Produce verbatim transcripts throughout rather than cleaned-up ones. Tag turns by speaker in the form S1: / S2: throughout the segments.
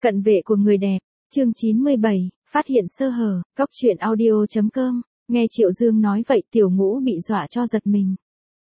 S1: Cận vệ của người đẹp, chương chín mươi bảy, phát hiện sơ hở, góc truyện audio chấm com, nghe Triệu Dương nói vậy Tiểu Ngũ bị dọa cho giật mình.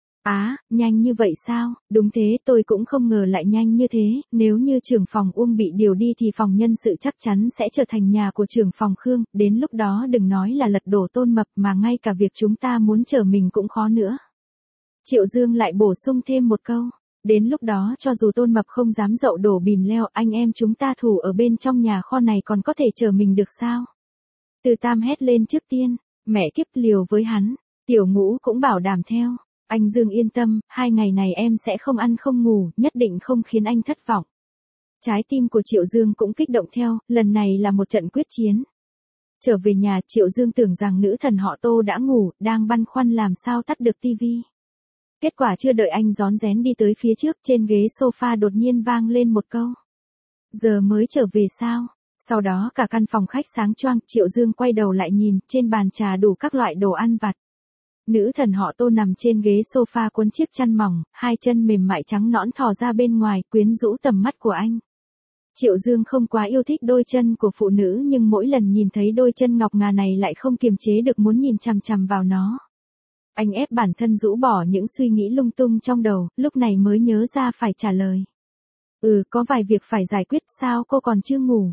S1: Á, à, nhanh như vậy sao, đúng thế tôi cũng không ngờ lại nhanh như thế, nếu như trưởng phòng Uông bị điều đi thì phòng nhân sự chắc chắn sẽ trở thành nhà của trưởng phòng Khương, đến lúc đó đừng nói là lật đổ Tôn Mập mà ngay cả việc chúng ta muốn trở mình cũng khó nữa. Triệu Dương lại bổ sung thêm một câu. Đến lúc đó cho dù Tôn Mập không dám dậu đổ bìm leo, anh em chúng ta thủ ở bên trong nhà kho này còn có thể chờ mình được sao? Từ Tam hét lên trước tiên, mẹ kiếp liều với hắn, Tiểu Ngũ cũng bảo đảm theo. Anh Dương yên tâm, hai ngày này em sẽ không ăn không ngủ, nhất định không khiến anh thất vọng. Trái tim của Triệu Dương cũng kích động theo, lần này là một trận quyết chiến. Trở về nhà Triệu Dương tưởng rằng nữ thần họ Tô đã ngủ, đang băn khoăn làm sao tắt được tivi. Kết quả chưa đợi anh rón rén đi tới phía trước, trên ghế sofa đột nhiên vang lên một câu. Giờ mới trở về sao? Sau đó cả căn phòng khách sáng choang, Triệu Dương quay đầu lại nhìn, trên bàn trà đủ các loại đồ ăn vặt. Nữ thần họ Tô nằm trên ghế sofa quấn chiếc chăn mỏng, hai chân mềm mại trắng nõn thò ra bên ngoài, quyến rũ tầm mắt của anh. Triệu Dương không quá yêu thích đôi chân của phụ nữ nhưng mỗi lần nhìn thấy đôi chân ngọc ngà này lại không kiềm chế được muốn nhìn chằm chằm vào nó. Anh ép bản thân rũ bỏ những suy nghĩ lung tung trong đầu, lúc này mới nhớ ra phải trả lời. Ừ, có vài việc phải giải quyết, sao cô còn chưa ngủ?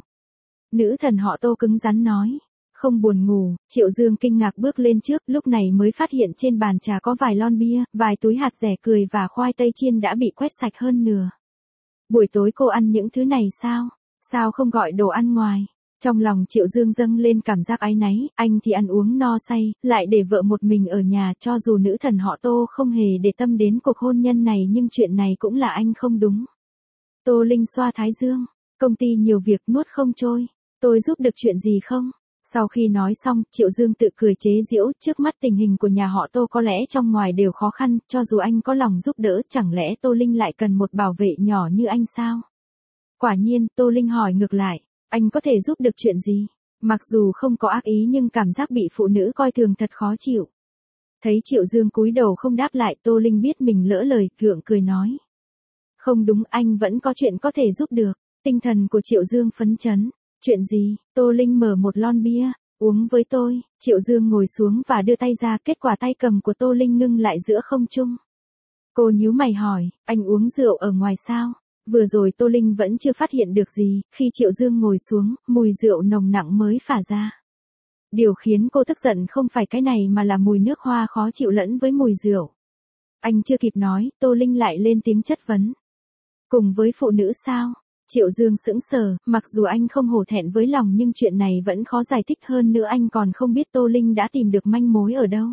S1: Nữ thần họ Tô cứng rắn nói. Không buồn ngủ, Triệu Dương kinh ngạc bước lên trước, lúc này mới phát hiện trên bàn trà có vài lon bia, vài túi hạt dẻ cười và khoai tây chiên đã bị quét sạch hơn nửa. Buổi tối cô ăn những thứ này sao? Sao không gọi đồ ăn ngoài? Trong lòng Triệu Dương dâng lên cảm giác áy náy, anh thì ăn uống no say, lại để vợ một mình ở nhà, cho dù nữ thần họ Tô không hề để tâm đến cuộc hôn nhân này nhưng chuyện này cũng là anh không đúng. Tô Linh xoa thái dương, công ty nhiều việc nuốt không trôi, tôi giúp được chuyện gì không? Sau khi nói xong, Triệu Dương tự cười chế giễu, trước mắt tình hình của nhà họ Tô có lẽ trong ngoài đều khó khăn, cho dù anh có lòng giúp đỡ, chẳng lẽ Tô Linh lại cần một bảo vệ nhỏ như anh sao? Quả nhiên, Tô Linh hỏi ngược lại, anh có thể giúp được chuyện gì? Mặc dù không có ác ý nhưng cảm giác bị phụ nữ coi thường thật khó chịu. Thấy Triệu Dương cúi đầu không đáp lại, Tô Linh biết mình lỡ lời, gượng cười nói. Không đúng, anh vẫn có chuyện có thể giúp được. Tinh thần của Triệu Dương phấn chấn. Chuyện gì? Tô Linh mở một lon bia, uống với tôi. Triệu Dương ngồi xuống và đưa tay ra, kết quả tay cầm của Tô Linh ngưng lại giữa không trung. Cô nhíu mày hỏi, anh uống rượu ở ngoài sao? Vừa rồi Tô Linh vẫn chưa phát hiện được gì, khi Triệu Dương ngồi xuống, mùi rượu nồng nặng mới phả ra. Điều khiến cô tức giận không phải cái này mà là mùi nước hoa khó chịu lẫn với mùi rượu. Anh chưa kịp nói, Tô Linh lại lên tiếng chất vấn. Cùng với phụ nữ sao? Triệu Dương sững sờ, mặc dù anh không hổ thẹn với lòng nhưng chuyện này vẫn khó giải thích, hơn nữa anh còn không biết Tô Linh đã tìm được manh mối ở đâu.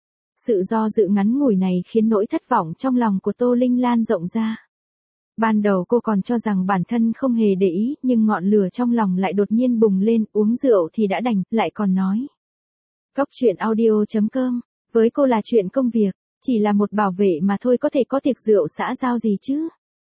S1: Sự do dự ngắn ngủi này khiến nỗi thất vọng trong lòng của Tô Linh lan rộng ra. Ban đầu cô còn cho rằng bản thân không hề để ý, nhưng ngọn lửa trong lòng lại đột nhiên bùng lên, uống rượu thì đã đành, lại còn nói. Góc truyện audio chấm com, với cô là chuyện công việc, chỉ là một bảo vệ mà thôi, có thể có tiệc rượu xã giao gì chứ?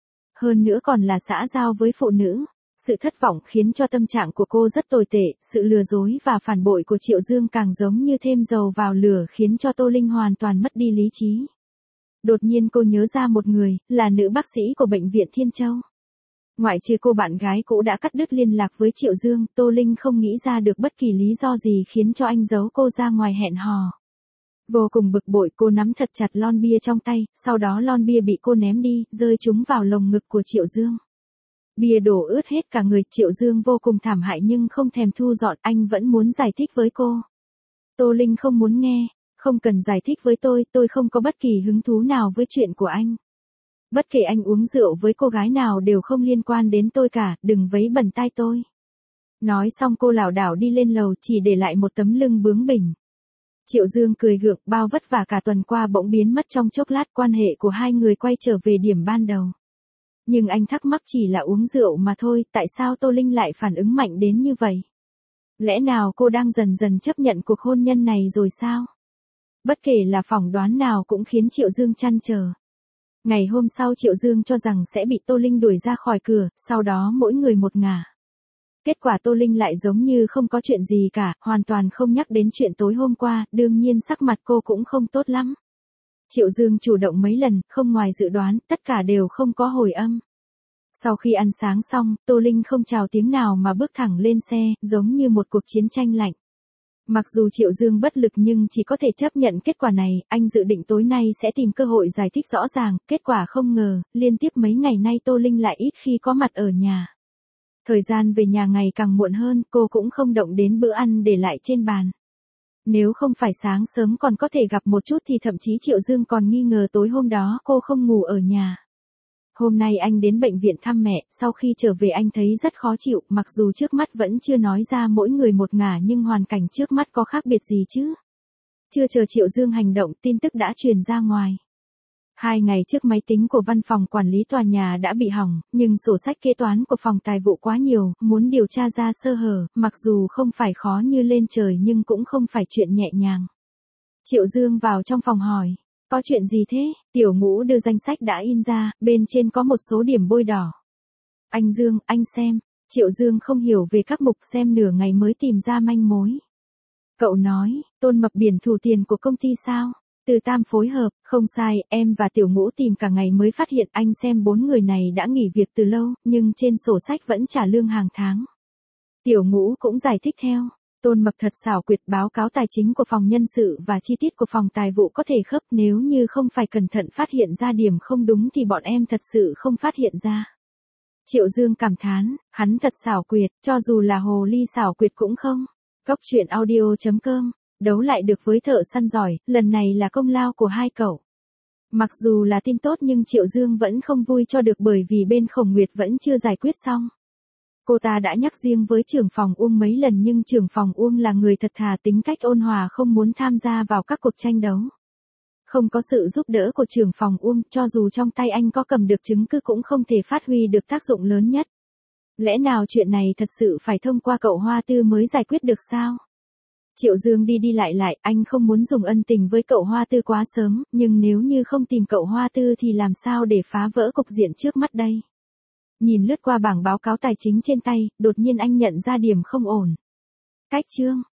S1: Hơn nữa còn là xã giao với phụ nữ. Sự thất vọng khiến cho tâm trạng của cô rất tồi tệ, sự lừa dối và phản bội của Triệu Dương càng giống như thêm dầu vào lửa khiến cho Tô Linh hoàn toàn mất đi lý trí. Đột nhiên cô nhớ ra một người, là nữ bác sĩ của bệnh viện Thiên Châu. Ngoại trừ cô bạn gái cũ đã cắt đứt liên lạc với Triệu Dương, Tô Linh không nghĩ ra được bất kỳ lý do gì khiến cho anh giấu cô ra ngoài hẹn hò. Vô cùng bực bội, cô nắm thật chặt lon bia trong tay, sau đó lon bia bị cô ném đi, rơi trúng vào lồng ngực của Triệu Dương. Bia đổ ướt hết cả người, Triệu Dương vô cùng thảm hại nhưng không thèm thu dọn, anh vẫn muốn giải thích với cô. Tô Linh không muốn nghe, không cần giải thích với tôi, tôi không có bất kỳ hứng thú nào với chuyện của anh. Bất kể anh uống rượu với cô gái nào đều không liên quan đến tôi cả, đừng vấy bẩn tai tôi. Nói xong cô lảo đảo đi lên lầu, chỉ để lại một tấm lưng bướng bỉnh. Triệu Dương cười gượng, bao vất vả cả tuần qua bỗng biến mất trong chốc lát, quan hệ của hai người quay trở về điểm ban đầu. Nhưng anh thắc mắc chỉ là uống rượu mà thôi, tại sao Tô Linh lại phản ứng mạnh đến như vậy? Lẽ nào cô đang dần dần chấp nhận cuộc hôn nhân này rồi sao? Bất kể là phỏng đoán nào cũng khiến Triệu Dương trăn trở. Ngày hôm sau Triệu Dương cho rằng sẽ bị Tô Linh đuổi ra khỏi cửa, sau đó mỗi người một ngả. Kết quả Tô Linh lại giống như không có chuyện gì cả, hoàn toàn không nhắc đến chuyện tối hôm qua, đương nhiên sắc mặt cô cũng không tốt lắm. Triệu Dương chủ động mấy lần, không ngoài dự đoán, tất cả đều không có hồi âm. Sau khi ăn sáng xong, Tô Linh không chào tiếng nào mà bước thẳng lên xe, giống như một cuộc chiến tranh lạnh. Mặc dù Triệu Dương bất lực nhưng chỉ có thể chấp nhận kết quả này, anh dự định tối nay sẽ tìm cơ hội giải thích rõ ràng, kết quả không ngờ, liên tiếp mấy ngày nay Tô Linh lại ít khi có mặt ở nhà. Thời gian về nhà ngày càng muộn hơn, cô cũng không động đến bữa ăn để lại trên bàn. Nếu không phải sáng sớm còn có thể gặp một chút thì thậm chí Triệu Dương còn nghi ngờ tối hôm đó cô không ngủ ở nhà. Hôm nay anh đến bệnh viện thăm mẹ, sau khi trở về anh thấy rất khó chịu, mặc dù trước mắt vẫn chưa nói ra mỗi người một ngả nhưng hoàn cảnh trước mắt có khác biệt gì chứ. Chưa chờ Triệu Dương hành động, tin tức đã truyền ra ngoài. Hai ngày trước máy tính của văn phòng quản lý tòa nhà đã bị hỏng, nhưng sổ sách kế toán của phòng tài vụ quá nhiều, muốn điều tra ra sơ hở, mặc dù không phải khó như lên trời nhưng cũng không phải chuyện nhẹ nhàng. Triệu Dương vào trong phòng hỏi. Có chuyện gì thế? Tiểu Ngũ đưa danh sách đã in ra, bên trên có một số điểm bôi đỏ. Anh Dương, anh xem. Triệu Dương không hiểu về các mục, xem nửa ngày mới tìm ra manh mối. Cậu nói, Tôn Mập biển thủ tiền của công ty sao? Từ Tam phối hợp, không sai, em và Tiểu Ngũ tìm cả ngày mới phát hiện anh xem bốn người này đã nghỉ việc từ lâu, nhưng trên sổ sách vẫn trả lương hàng tháng. Tiểu Ngũ cũng giải thích theo. Tôn Mập thật xảo quyệt, báo cáo tài chính của phòng nhân sự và chi tiết của phòng tài vụ có thể khớp, nếu như không phải cẩn thận phát hiện ra điểm không đúng thì bọn em thật sự không phát hiện ra. Triệu Dương cảm thán, hắn thật xảo quyệt, cho dù là hồ ly xảo quyệt cũng không. Cốc truyện audio chấm com, đấu lại được với thợ săn giỏi, lần này là công lao của hai cậu. Mặc dù là tin tốt nhưng Triệu Dương vẫn không vui cho được bởi vì bên Khổng Nguyệt vẫn chưa giải quyết xong. Cô ta đã nhắc riêng với trưởng phòng Uông mấy lần nhưng trưởng phòng Uông là người thật thà, tính cách ôn hòa, không muốn tham gia vào các cuộc tranh đấu. Không có sự giúp đỡ của trưởng phòng Uông, cho dù trong tay anh có cầm được chứng cứ cũng không thể phát huy được tác dụng lớn nhất. Lẽ nào chuyện này thật sự phải thông qua cậu Hoa Tư mới giải quyết được sao? Triệu Dương đi đi lại lại, anh không muốn dùng ân tình với cậu Hoa Tư quá sớm, nhưng nếu như không tìm cậu Hoa Tư thì làm sao để phá vỡ cục diện trước mắt đây? Nhìn lướt qua bảng báo cáo tài chính trên tay, đột nhiên anh nhận ra điểm không ổn. Cách chương,